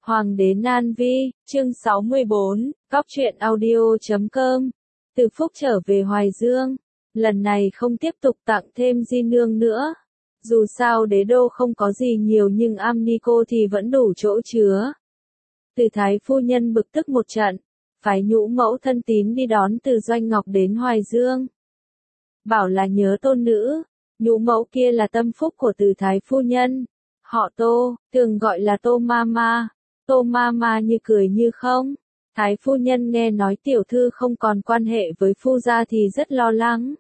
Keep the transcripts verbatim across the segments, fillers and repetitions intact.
Hoàng đế Nan Vi, chương sáu mươi bốn, Góc truyện audio chấm com. Từ Phúc trở về Hoài Dương, lần này không tiếp tục tặng thêm di nương nữa. Dù sao đế đô không có gì nhiều nhưng am ni cô thì vẫn đủ chỗ chứa. Từ Thái phu nhân bực tức một trận, phải nhũ mẫu thân tín đi đón Từ Doanh Ngọc đến Hoài Dương. Bảo là nhớ tôn nữ, nhũ mẫu kia là tâm phúc của Từ Thái phu nhân. Họ Tô, thường gọi là Tô Mama. Tô Mama như cười như không. Thái phu nhân nghe nói tiểu thư không còn quan hệ với phu gia thì rất lo lắng.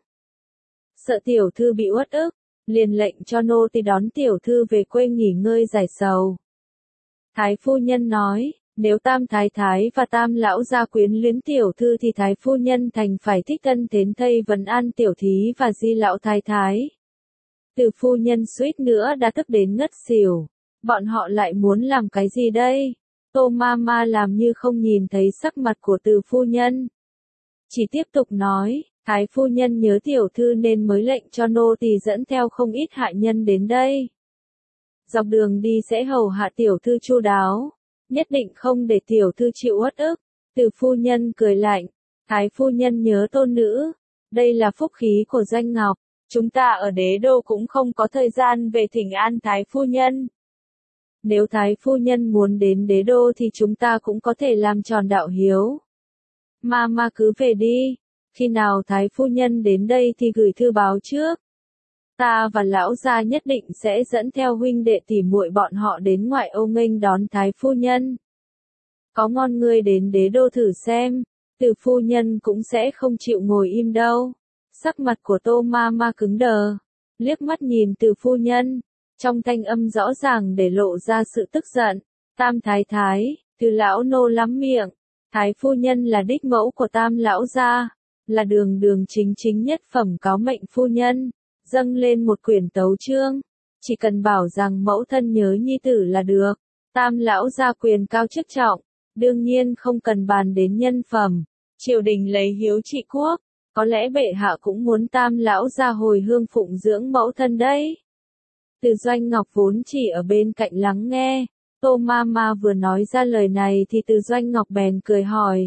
Sợ tiểu thư bị uất ức, liền lệnh cho nô tỳ đón tiểu thư về quê nghỉ ngơi giải sầu. Thái phu nhân nói, nếu tam thái thái và tam lão gia quyến luyến tiểu thư thì thái phu nhân thành phải thích thân đến thây vấn an tiểu thí và di lão thái thái. Từ phu nhân suýt nữa đã tức đến ngất xỉu. Bọn họ lại muốn làm cái gì đây? Tô Mama làm như không nhìn thấy sắc mặt của Từ phu nhân. Chỉ tiếp tục nói, Thái phu nhân nhớ tiểu thư nên mới lệnh cho nô tỳ dẫn theo không ít hạ nhân đến đây. Dọc đường đi sẽ hầu hạ tiểu thư chu đáo, nhất định không để tiểu thư chịu uất ức. Từ phu nhân cười lạnh, Thái phu nhân nhớ tôn nữ, đây là phúc khí của Doanh Ngọc, chúng ta ở đế đô cũng không có thời gian về thỉnh an Thái phu nhân. Nếu Thái phu nhân muốn đến đế đô thì chúng ta cũng có thể làm tròn đạo hiếu. Mama cứ về đi, khi nào Thái phu nhân đến đây thì gửi thư báo trước. Ta và lão gia nhất định sẽ dẫn theo huynh đệ tỉ muội bọn họ đến ngoại ô nghênh đón Thái phu nhân. Có ngon ngươi đến đế đô thử xem, Từ phu nhân cũng sẽ không chịu ngồi im đâu. Sắc mặt của Tô Mama cứng đờ, liếc mắt nhìn Từ phu nhân, trong thanh âm rõ ràng để lộ ra sự tức giận. Tam thái thái, Từ lão nô lắm miệng, Thái phu nhân là đích mẫu của Tam lão gia, là đường đường chính chính nhất phẩm cáo mệnh phu nhân, dâng lên một quyển tấu chương, chỉ cần bảo rằng mẫu thân nhớ nhi tử là được. Tam lão gia quyền cao chức trọng, đương nhiên không cần bàn đến nhân phẩm. Triều đình lấy hiếu trị quốc, có lẽ bệ hạ cũng muốn Tam lão gia hồi hương phụng dưỡng mẫu thân đấy. Từ Doanh Ngọc vốn chỉ ở bên cạnh lắng nghe, Tô Mama vừa nói ra lời này thì Từ Doanh Ngọc bèn cười hỏi.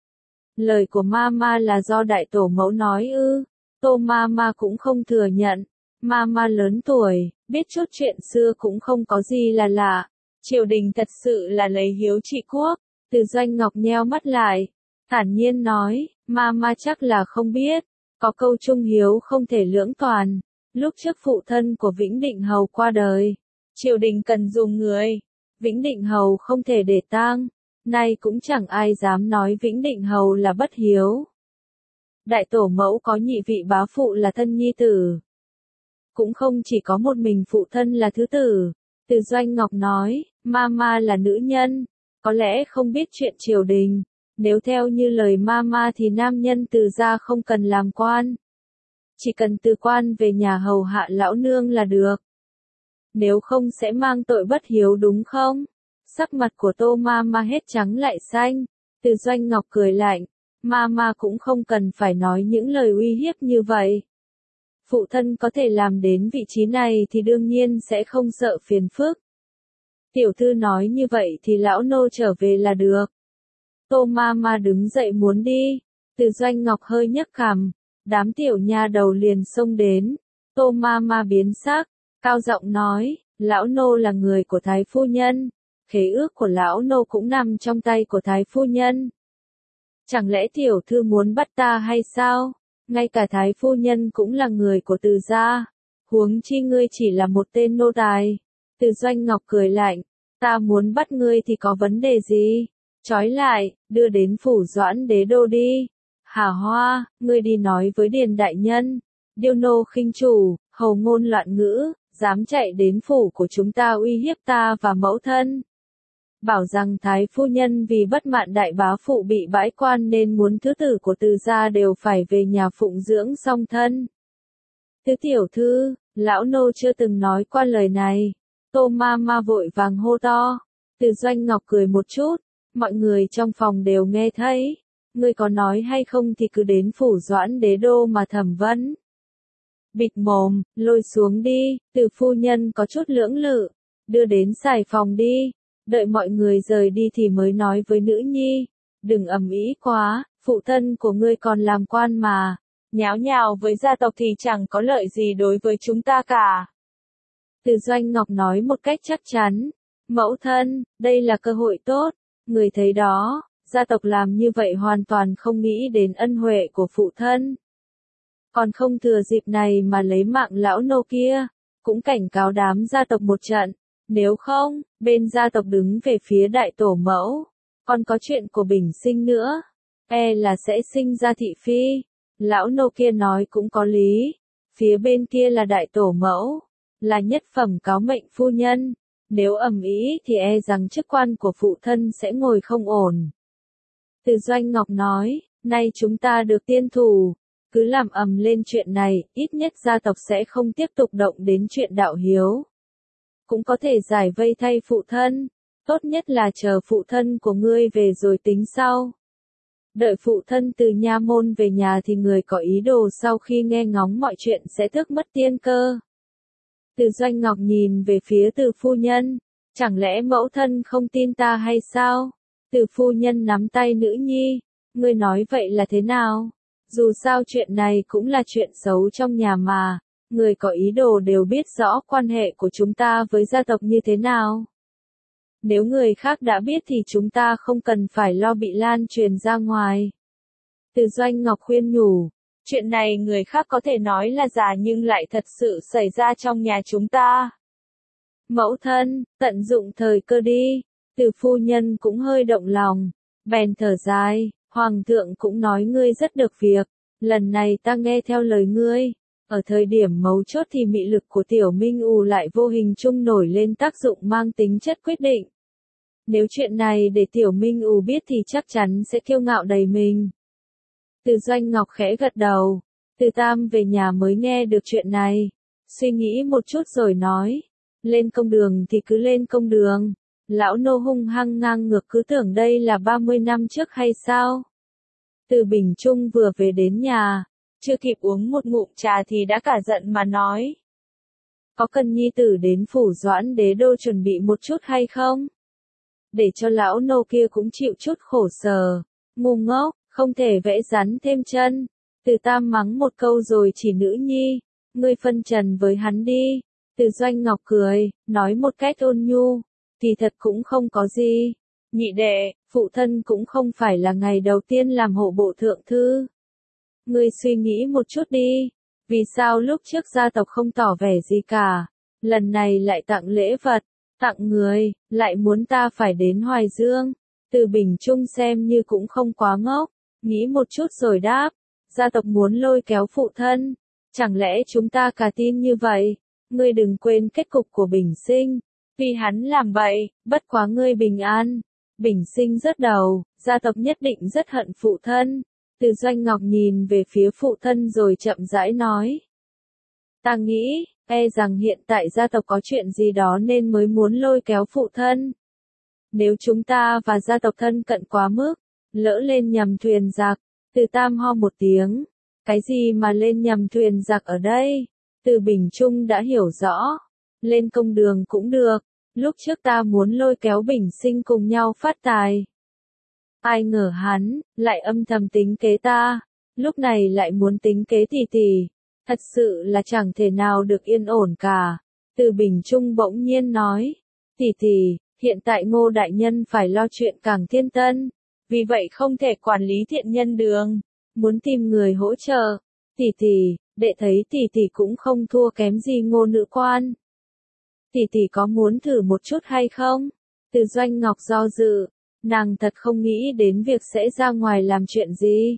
Lời của Mama là do đại tổ mẫu nói ư? Tô Mama cũng không thừa nhận. Mama lớn tuổi, biết chút chuyện xưa cũng không có gì là lạ. Triều đình thật sự là lấy hiếu trị quốc. Từ Doanh Ngọc nheo mắt lại, thản nhiên nói, Mama chắc là không biết, có câu trung hiếu không thể lưỡng toàn. Lúc trước phụ thân của Vĩnh Định Hầu qua đời, triều đình cần dùng người, Vĩnh Định Hầu không thể để tang, nay cũng chẳng ai dám nói Vĩnh Định Hầu là bất hiếu. Đại tổ mẫu có nhị vị bá phụ là thân nhi tử, cũng không chỉ có một mình phụ thân là thứ tử. Từ Doanh Ngọc nói, Mama là nữ nhân, có lẽ không biết chuyện triều đình, nếu theo như lời Mama thì nam nhân Từ gia không cần làm quan. Chỉ cần từ quan về nhà hầu hạ lão nương là được. Nếu không sẽ mang tội bất hiếu đúng không? Sắc mặt của Tô Mama hết trắng lại xanh. Từ Doanh Ngọc cười lạnh. Mama cũng không cần phải nói những lời uy hiếp như vậy. Phụ thân có thể làm đến vị trí này thì đương nhiên sẽ không sợ phiền phức. Tiểu thư nói như vậy thì lão nô trở về là được. Tô Mama đứng dậy muốn đi. Từ Doanh Ngọc hơi nhấc cằm. Đám tiểu nha đầu liền xông đến. Tô Mama biến sắc, cao giọng nói, lão nô là người của Thái phu nhân, khế ước của lão nô cũng nằm trong tay của Thái phu nhân. Chẳng lẽ tiểu thư muốn bắt ta hay sao? Ngay cả Thái phu nhân cũng là người của Từ gia, huống chi ngươi chỉ là một tên nô tài. Từ Doanh Ngọc cười lạnh, ta muốn bắt ngươi thì có vấn đề gì? Trói lại, đưa đến phủ Doãn đế đô đi. Hà Hoa, ngươi đi nói với Điền đại nhân, Điêu nô khinh chủ, hầu ngôn loạn ngữ, dám chạy đến phủ của chúng ta uy hiếp ta và mẫu thân. Bảo rằng Thái phu nhân vì bất mãn đại bá phụ bị bãi quan nên muốn thứ tử của Từ gia đều phải về nhà phụng dưỡng song thân. Tứ tiểu thư, lão nô chưa từng nói qua lời này. Tô Mama vội vàng hô to. Từ Doanh Ngọc cười một chút, mọi người trong phòng đều nghe thấy. Ngươi có nói hay không thì cứ đến phủ Doãn đế đô mà thẩm vấn. Bịt mồm, lôi xuống đi. Từ phu nhân có chút lưỡng lự, đưa đến xài phòng đi. Đợi mọi người rời đi thì mới nói với nữ nhi, đừng ầm ĩ quá, phụ thân của ngươi còn làm quan mà, nháo nhào với gia tộc thì chẳng có lợi gì đối với chúng ta cả. Từ Doanh Ngọc nói một cách chắc chắn, mẫu thân, đây là cơ hội tốt, người thấy đó, gia tộc làm như vậy hoàn toàn không nghĩ đến ân huệ của phụ thân. Còn không thừa dịp này mà lấy mạng lão nô kia, cũng cảnh cáo đám gia tộc một trận, nếu không, bên gia tộc đứng về phía đại tổ mẫu, còn có chuyện của Bình Sinh nữa, e là sẽ sinh ra thị phi. Lão nô kia nói cũng có lý, phía bên kia là đại tổ mẫu, là nhất phẩm cáo mệnh phu nhân, nếu ầm ĩ thì e rằng chức quan của phụ thân sẽ ngồi không ổn. Từ Doanh Ngọc nói, nay chúng ta được tiên thủ, cứ làm ầm lên chuyện này, ít nhất gia tộc sẽ không tiếp tục động đến chuyện đạo hiếu. Cũng có thể giải vây thay phụ thân, tốt nhất là chờ phụ thân của ngươi về rồi tính sau. Đợi phụ thân từ nha môn về nhà thì người có ý đồ sau khi nghe ngóng mọi chuyện sẽ tước mất tiên cơ. Từ Doanh Ngọc nhìn về phía Từ phu nhân, chẳng lẽ mẫu thân không tin ta hay sao? Từ phu nhân nắm tay nữ nhi, ngươi nói vậy là thế nào? Dù sao chuyện này cũng là chuyện xấu trong nhà mà, người có ý đồ đều biết rõ quan hệ của chúng ta với gia tộc như thế nào. Nếu người khác đã biết thì chúng ta không cần phải lo bị lan truyền ra ngoài. Từ Doanh Ngọc khuyên nhủ, chuyện này người khác có thể nói là giả nhưng lại thật sự xảy ra trong nhà chúng ta. Mẫu thân, tận dụng thời cơ đi. Từ phu nhân cũng hơi động lòng, bèn thở dài, hoàng thượng cũng nói ngươi rất được việc, lần này ta nghe theo lời ngươi. Ở thời điểm mấu chốt thì mị lực của Tiểu Minh ù lại vô hình chung nổi lên tác dụng mang tính chất quyết định. Nếu chuyện này để Tiểu Minh ù biết thì chắc chắn sẽ kiêu ngạo đầy mình. Từ Doanh Ngọc khẽ gật đầu, Từ Tam về nhà mới nghe được chuyện này, suy nghĩ một chút rồi nói, lên công đường thì cứ lên công đường, lão nô hung hăng ngang ngược cứ tưởng đây là ba mươi năm trước hay sao? Từ Bình Trung vừa về đến nhà, chưa kịp uống một ngụm trà thì đã cả giận mà nói. Có cần nhi tử đến phủ Doãn Đế đô chuẩn bị một chút hay không? Để cho lão nô kia cũng chịu chút khổ sở, ngu ngốc, không thể vẽ rắn thêm chân. Từ Tam mắng một câu rồi chỉ nữ nhi, ngươi phân trần với hắn đi. Từ Doanh Ngọc cười, nói một cách ôn nhu, thì thật cũng không có gì. Nhị đệ, phụ thân cũng không phải là ngày đầu tiên làm hộ bộ thượng thư. Ngươi suy nghĩ một chút đi, vì sao lúc trước gia tộc không tỏ vẻ gì cả, lần này lại tặng lễ vật, tặng người, lại muốn ta phải đến Hoài Dương. Từ Bình Trung xem như cũng không quá ngốc, nghĩ một chút rồi đáp, gia tộc muốn lôi kéo phụ thân, chẳng lẽ chúng ta cả tin như vậy? Ngươi đừng quên kết cục của Bình Sinh, vì hắn làm vậy, bất quá ngươi bình an. Bình Sinh rớt đầu, gia tộc nhất định rất hận phụ thân. Từ Doanh Ngọc nhìn về phía phụ thân rồi chậm rãi nói. Ta nghĩ, e rằng hiện tại gia tộc có chuyện gì đó nên mới muốn lôi kéo phụ thân. Nếu chúng ta và gia tộc thân cận quá mức, lỡ lên nhầm thuyền giặc. Từ Tam ho một tiếng. Cái gì mà lên nhầm thuyền giặc ở đây? Từ Bình Trung đã hiểu rõ. Lên công đường cũng được. Lúc trước ta muốn lôi kéo Bình Sinh cùng nhau phát tài. Ai ngờ hắn, lại âm thầm tính kế ta. Lúc này lại muốn tính kế tỷ tỷ. Thật sự là chẳng thể nào được yên ổn cả. Từ Bình Trung bỗng nhiên nói. Tỷ tỷ, hiện tại Ngô đại nhân phải lo chuyện Cảng Thiên Tân. Vì vậy không thể quản lý thiện nhân đường. Muốn tìm người hỗ trợ. Tỷ tỷ, đệ thấy tỷ tỷ cũng không thua kém gì Ngô nữ quan. Tỷ tỷ có muốn thử một chút hay không? Từ Doanh Ngọc do dự. Nàng thật không nghĩ đến việc sẽ ra ngoài làm chuyện gì.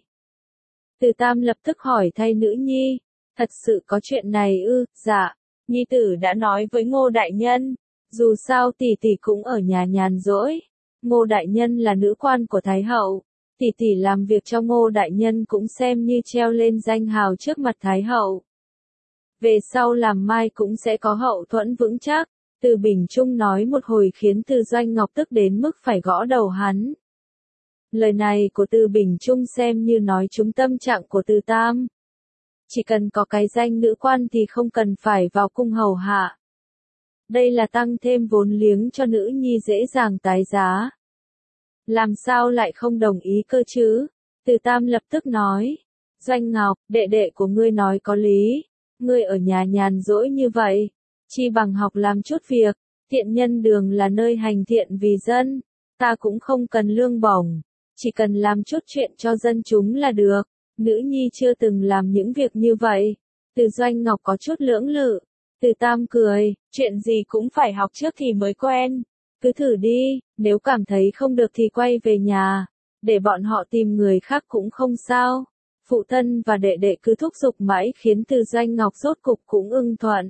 Từ Tam lập tức hỏi thay nữ nhi. Thật sự có chuyện này ư? Dạ. Nhi tử đã nói với Ngô đại nhân. Dù sao tỷ tỷ cũng ở nhà nhàn rỗi. Ngô đại nhân là nữ quan của Thái hậu. Tỷ tỷ làm việc cho Ngô đại nhân cũng xem như treo lên danh hào trước mặt Thái hậu. Về sau làm mai cũng sẽ có hậu thuẫn vững chắc. Từ Bình Trung nói một hồi khiến Từ Doanh Ngọc tức đến mức phải gõ đầu hắn. Lời này của Từ Bình Trung xem như nói trúng tâm trạng của Từ Tam. Chỉ cần có cái danh nữ quan thì không cần phải vào cung hầu hạ. Đây là tăng thêm vốn liếng cho nữ nhi dễ dàng tái giá. Làm sao lại không đồng ý cơ chứ? Từ Tam lập tức nói. Doanh Ngọc, đệ đệ của ngươi nói có lý. Ngươi ở nhà nhàn rỗi như vậy. Chi bằng học làm chút việc. Thiện nhân đường là nơi hành thiện vì dân. Ta cũng không cần lương bổng. Chỉ cần làm chút chuyện cho dân chúng là được. Nữ nhi chưa từng làm những việc như vậy. Từ Doanh Ngọc có chút lưỡng lự. Từ Tam cười, chuyện gì cũng phải học trước thì mới quen. Cứ thử đi, nếu cảm thấy không được thì quay về nhà. Để bọn họ tìm người khác cũng không sao. Phụ thân và đệ đệ cứ thúc giục mãi khiến Từ Doanh Ngọc rốt cục cũng ưng thuận.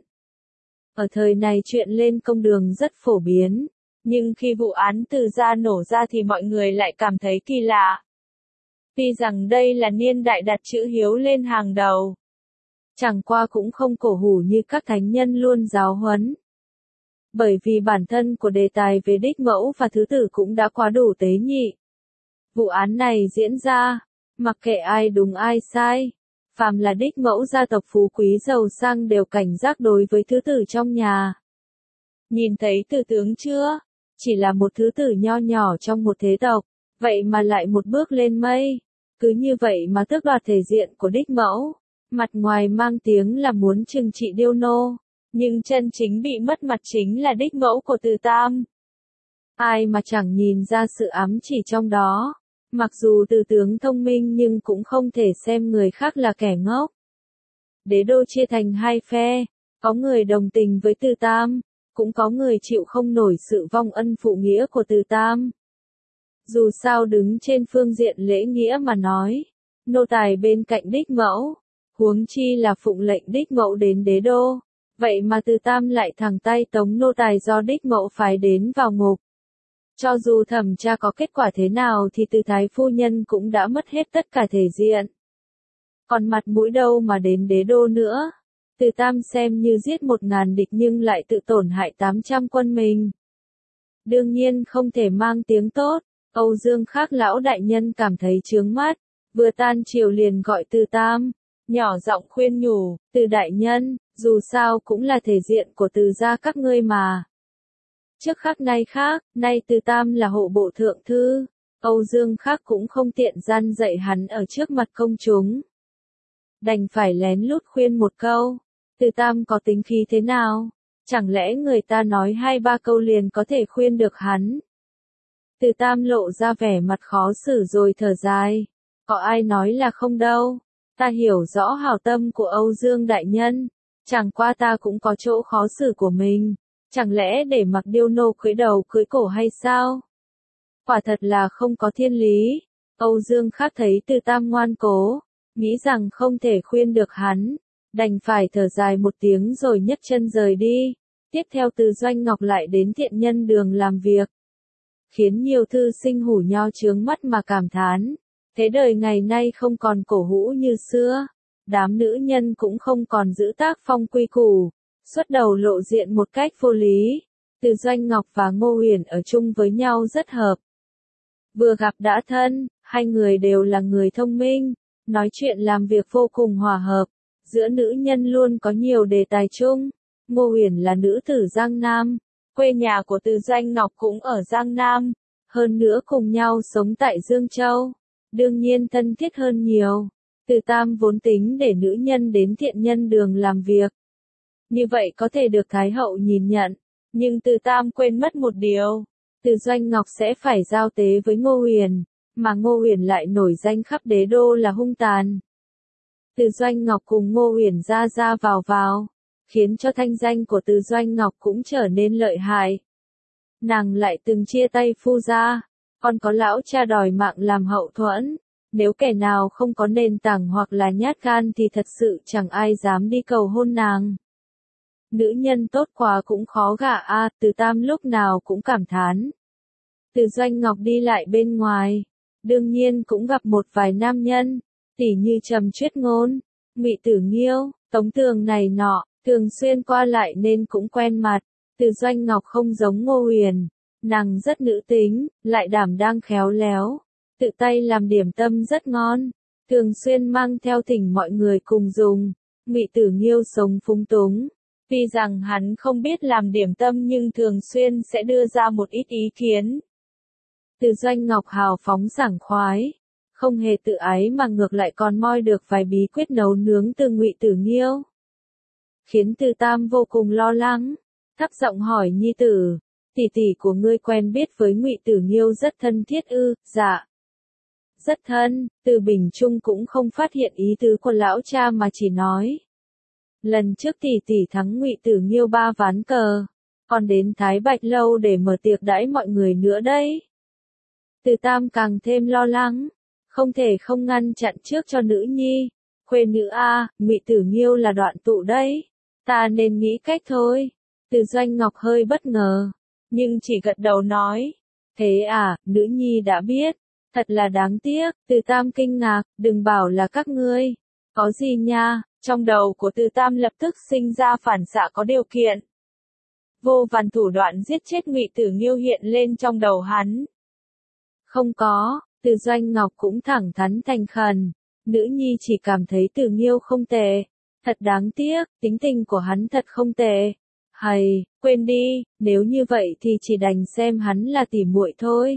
Ở thời này chuyện lên công đường rất phổ biến. Nhưng khi vụ án Từ gia nổ ra thì mọi người lại cảm thấy kỳ lạ. Tuy rằng đây là niên đại đặt chữ hiếu lên hàng đầu. Chẳng qua cũng không cổ hủ như các thánh nhân luôn giáo huấn. Bởi vì bản thân của đề tài về đích mẫu và thứ tử cũng đã quá đủ tế nhị. Vụ án này diễn ra, mặc kệ ai đúng ai sai, phàm là đích mẫu gia tộc phú quý giàu sang đều cảnh giác đối với thứ tử trong nhà. Nhìn thấy Từ tướng chưa? Chỉ là một thứ tử nho nhỏ trong một thế tộc, vậy mà lại một bước lên mây. Cứ như vậy mà tước đoạt thể diện của đích mẫu. Mặt ngoài mang tiếng là muốn trừng trị điêu nô, nhưng chân chính bị mất mặt chính là đích mẫu của Từ Tam. Ai mà chẳng nhìn ra sự ám chỉ trong đó. Mặc dù Từ tướng thông minh nhưng cũng không thể xem người khác là kẻ ngốc. Đế đô chia thành hai phe, có người đồng tình với Từ Tam, cũng có người chịu không nổi sự vong ân phụ nghĩa của Từ Tam. Dù sao đứng trên phương diện lễ nghĩa mà nói, nô tài bên cạnh đích mẫu, huống chi là phụng lệnh đích mẫu đến đế đô, vậy mà Từ Tam lại thẳng tay tống nô tài do đích mẫu phái đến vào ngục. Cho dù thẩm tra có kết quả thế nào thì Từ thái phu nhân cũng đã mất hết tất cả thể diện. Còn mặt mũi đâu mà đến đế đô nữa. Từ Tam xem như giết một ngàn địch nhưng lại tự tổn hại tám trăm quân mình. Đương nhiên không thể mang tiếng tốt. Âu Dương Khác lão đại nhân cảm thấy chướng mắt, vừa tan chiều liền gọi Từ Tam, nhỏ giọng khuyên nhủ, Từ đại nhân, dù sao cũng là thể diện của Từ gia các ngươi mà. Trước khác nay khác, nay Từ Tam là hộ bộ thượng thư, Âu Dương Khác cũng không tiện gian dạy hắn ở trước mặt công chúng. Đành phải lén lút khuyên một câu, Từ Tam có tính khí thế nào, chẳng lẽ người ta nói hai ba câu liền có thể khuyên được hắn. Từ Tam lộ ra vẻ mặt khó xử rồi thở dài. Có ai nói là không đâu. Ta hiểu rõ hảo tâm của Âu Dương đại nhân. Chẳng qua ta cũng có chỗ khó xử của mình. Chẳng lẽ để mặc điêu nô cưỡi đầu cưỡi cổ hay sao? Quả thật là không có thiên lý. Âu Dương Khác thấy Từ Tam ngoan cố, nghĩ rằng không thể khuyên được hắn. Đành phải thở dài một tiếng rồi nhấc chân rời đi. Tiếp theo Từ Doanh Ngọc lại đến thiện nhân đường làm việc. Khiến nhiều thư sinh hủ nho chướng mắt mà cảm thán. Thế đời ngày nay không còn cổ hũ như xưa. Đám nữ nhân cũng không còn giữ tác phong quy củ. Xuất đầu lộ diện một cách vô lý. Từ Doanh Ngọc và Ngô Huyền ở chung với nhau rất hợp. Vừa gặp đã thân, hai người đều là người thông minh. Nói chuyện làm việc vô cùng hòa hợp. Giữa nữ nhân luôn có nhiều đề tài chung. Ngô Huyền là nữ tử Giang Nam. Quê nhà của Từ Doanh Ngọc cũng ở Giang Nam, hơn nữa cùng nhau sống tại Dương Châu, đương nhiên thân thiết hơn nhiều. Từ Tam vốn tính để nữ nhân đến thiện nhân đường làm việc. Như vậy có thể được Thái hậu nhìn nhận, nhưng Từ Tam quên mất một điều. Từ Doanh Ngọc sẽ phải giao tế với Ngô Huyền, mà Ngô Huyền lại nổi danh khắp đế đô là hung tàn. Từ Doanh Ngọc cùng Ngô Huyền ra ra vào vào, khiến cho thanh danh của Từ Doanh Ngọc cũng trở nên lợi hại. Nàng lại từng chia tay phu gia, còn có lão cha đòi mạng làm hậu thuẫn. Nếu kẻ nào không có nền tảng hoặc là nhát gan thì thật sự chẳng ai dám đi cầu hôn nàng. Nữ nhân tốt quá cũng khó gả a, Từ Tam lúc nào cũng cảm thán. Từ Doanh Ngọc đi lại bên ngoài, đương nhiên cũng gặp một vài nam nhân, tỉ như Trầm Chuyết Ngôn, Ngụy Tử Nghiêu, Tống Tường này nọ. Thường xuyên qua lại nên cũng quen mặt. Từ Doanh Ngọc không giống Ngô Huyền, nàng rất nữ tính, lại đảm đang khéo léo, tự tay làm điểm tâm rất ngon, thường xuyên mang theo thỉnh mọi người cùng dùng. Ngụy Tử Nghiêu sống phúng túng, Tuy rằng hắn không biết làm điểm tâm nhưng thường xuyên sẽ đưa ra một ít ý kiến. Từ Doanh Ngọc hào phóng sảng khoái, không hề tự ái mà ngược lại còn moi được vài bí quyết nấu nướng từ Ngụy Tử Nghiêu. Khiến Từ Tam vô cùng lo lắng, thấp giọng hỏi nhi tử, tỷ tỷ của ngươi quen biết với Ngụy Tử Nghiêu rất thân thiết ư? Dạ. Rất thân. Từ Bình Trung cũng không phát hiện ý tứ của lão cha mà chỉ nói. Lần trước tỷ tỷ thắng Ngụy Tử Nghiêu ba ván cờ, còn đến Thái Bạch Lâu để mở tiệc đãi mọi người nữa đấy. Từ Tam càng thêm lo lắng, không thể không ngăn chặn trước cho nữ nhi. Khuê nữ a, Ngụy Tử Nghiêu là đoạn tụ đấy, ta nên nghĩ cách thôi. Từ Doanh Ngọc hơi bất ngờ, nhưng chỉ gật đầu nói, thế à, nữ nhi đã biết, thật là đáng tiếc. Từ Tam kinh ngạc, đừng bảo là các ngươi. Có gì nha? Trong đầu của Từ Tam lập tức sinh ra phản xạ có điều kiện. Vô vàn thủ đoạn giết chết Ngụy Tử Nghiêu hiện lên trong đầu hắn. Không có. Từ Doanh Ngọc cũng thẳng thắn thành khẩn, nữ nhi chỉ cảm thấy Tử Nghiêu không tệ, thật đáng tiếc, tính tình của hắn thật không tệ. Hầy, quên đi, nếu như vậy thì chỉ đành xem hắn là tỉ muội thôi.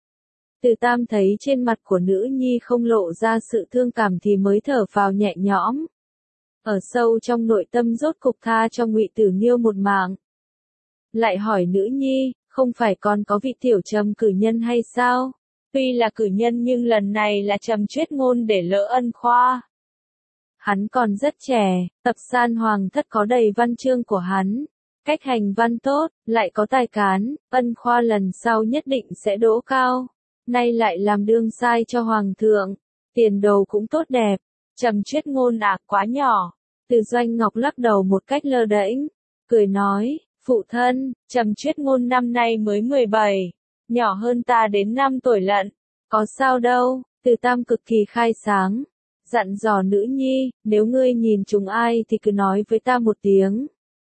Từ Tam thấy trên mặt của nữ nhi không lộ ra sự thương cảm thì mới thở phào nhẹ nhõm. Ở sâu trong nội tâm rốt cục tha cho Ngụy Tử Nghiêu một mạng. Lại hỏi nữ nhi, không phải còn có vị tiểu Trầm cử nhân hay sao? Tuy là cử nhân nhưng lần này là Trầm Chuyết Ngôn để lỡ ân khoa. Hắn còn rất trẻ, tập san hoàng thất có đầy văn chương của hắn. Cách hành văn tốt, lại có tài cán, ân khoa lần sau nhất định sẽ đỗ cao. Nay lại làm đương sai cho hoàng thượng, tiền đồ cũng tốt đẹp. Trầm Chuyết Ngôn à, quá nhỏ. Từ Doanh Ngọc lắc đầu một cách lơ đễnh, cười nói, phụ thân, Trầm Chuyết Ngôn năm nay mới mười bảy, nhỏ hơn ta đến năm tuổi lận, có sao đâu. Từ Tam cực kỳ khai sáng, dặn dò nữ nhi, nếu ngươi nhìn chúng ai thì cứ nói với ta một tiếng.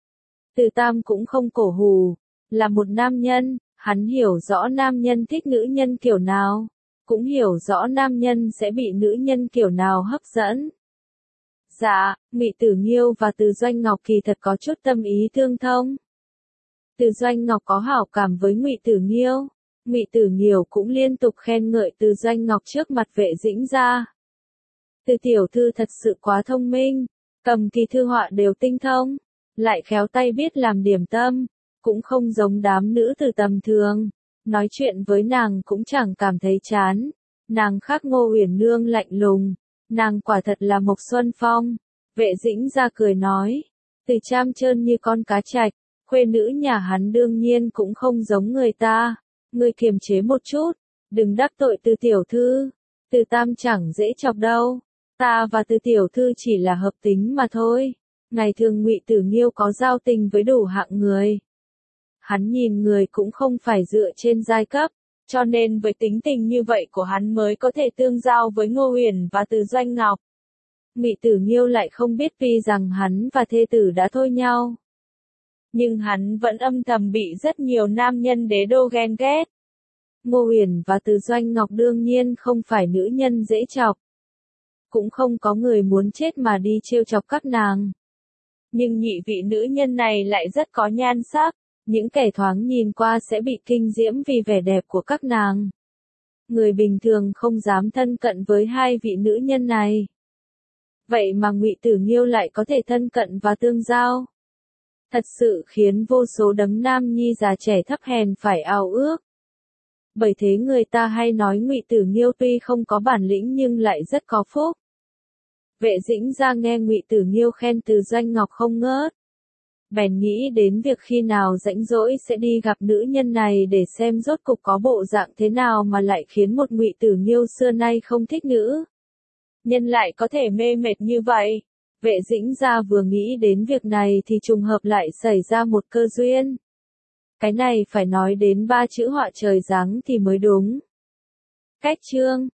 Từ Tam cũng không cổ hù, là một nam nhân, hắn hiểu rõ nam nhân thích nữ nhân kiểu nào, cũng hiểu rõ nam nhân sẽ bị nữ nhân kiểu nào hấp dẫn. Dạ, Ngụy Tử Nghiêu và Từ Doanh Ngọc kỳ thật có chút tâm ý tương thông. Từ Doanh Ngọc có hảo cảm với Ngụy Tử Nghiêu, Ngụy Tử Nghiêu cũng liên tục khen ngợi Từ Doanh Ngọc trước mặt Vệ Dĩnh gia. Từ tiểu thư thật sự quá thông minh, cầm kỳ thư họa đều tinh thông, lại khéo tay biết làm điểm tâm, cũng không giống đám nữ từ tầm thường. Nói chuyện với nàng cũng chẳng cảm thấy chán. Nàng khác Ngô Uyển Nương lạnh lùng, nàng quả thật là Mộc Xuân Phong. Vệ Dĩnh ra cười nói, Từ Tram trơn như con cá trạch, khuê nữ nhà hắn đương nhiên cũng không giống người ta. Ngươi kiềm chế một chút, đừng đắc tội Từ tiểu thư. Từ Tam chẳng dễ chọc đâu, ta và Từ tiểu thư chỉ là hợp tính mà thôi. Ngày thường Ngụy Tử Nghiêu có giao tình với đủ hạng người. Hắn nhìn người cũng không phải dựa trên giai cấp, cho nên với tính tình như vậy của hắn mới có thể tương giao với Ngô Uyển và Từ Doanh Ngọc. Ngụy Tử Nghiêu lại không biết vì rằng hắn và thê tử đã thôi nhau. Nhưng hắn vẫn âm thầm bị rất nhiều nam nhân đế đô ghen ghét. Ngô Uyển và Từ Doanh Ngọc đương nhiên không phải nữ nhân dễ chọc. Cũng không có người muốn chết mà đi trêu chọc các nàng. Nhưng nhị vị nữ nhân này lại rất có nhan sắc. Những kẻ thoáng nhìn qua sẽ bị kinh diễm vì vẻ đẹp của các nàng. Người bình thường không dám thân cận với hai vị nữ nhân này. Vậy mà Ngụy Tử Nghiêu lại có thể thân cận và tương giao. Thật sự khiến vô số đấng nam nhi già trẻ thấp hèn phải ao ước. Bởi thế người ta hay nói Ngụy Tử Nghiêu tuy không có bản lĩnh nhưng lại rất có phúc. Vệ Dĩnh ra nghe Ngụy Tử Nghiêu khen Từ Doanh Ngọc không ngớt. Bèn nghĩ đến việc khi nào rảnh rỗi sẽ đi gặp nữ nhân này để xem rốt cục có bộ dạng thế nào mà lại khiến một Ngụy Tử Nghiêu xưa nay không thích nữ nhân lại có thể mê mệt như vậy. Vệ Dĩnh gia vừa nghĩ đến việc này thì trùng hợp lại xảy ra một cơ duyên. Cái này phải nói đến ba chữ họa trời giáng thì mới đúng. Cách chương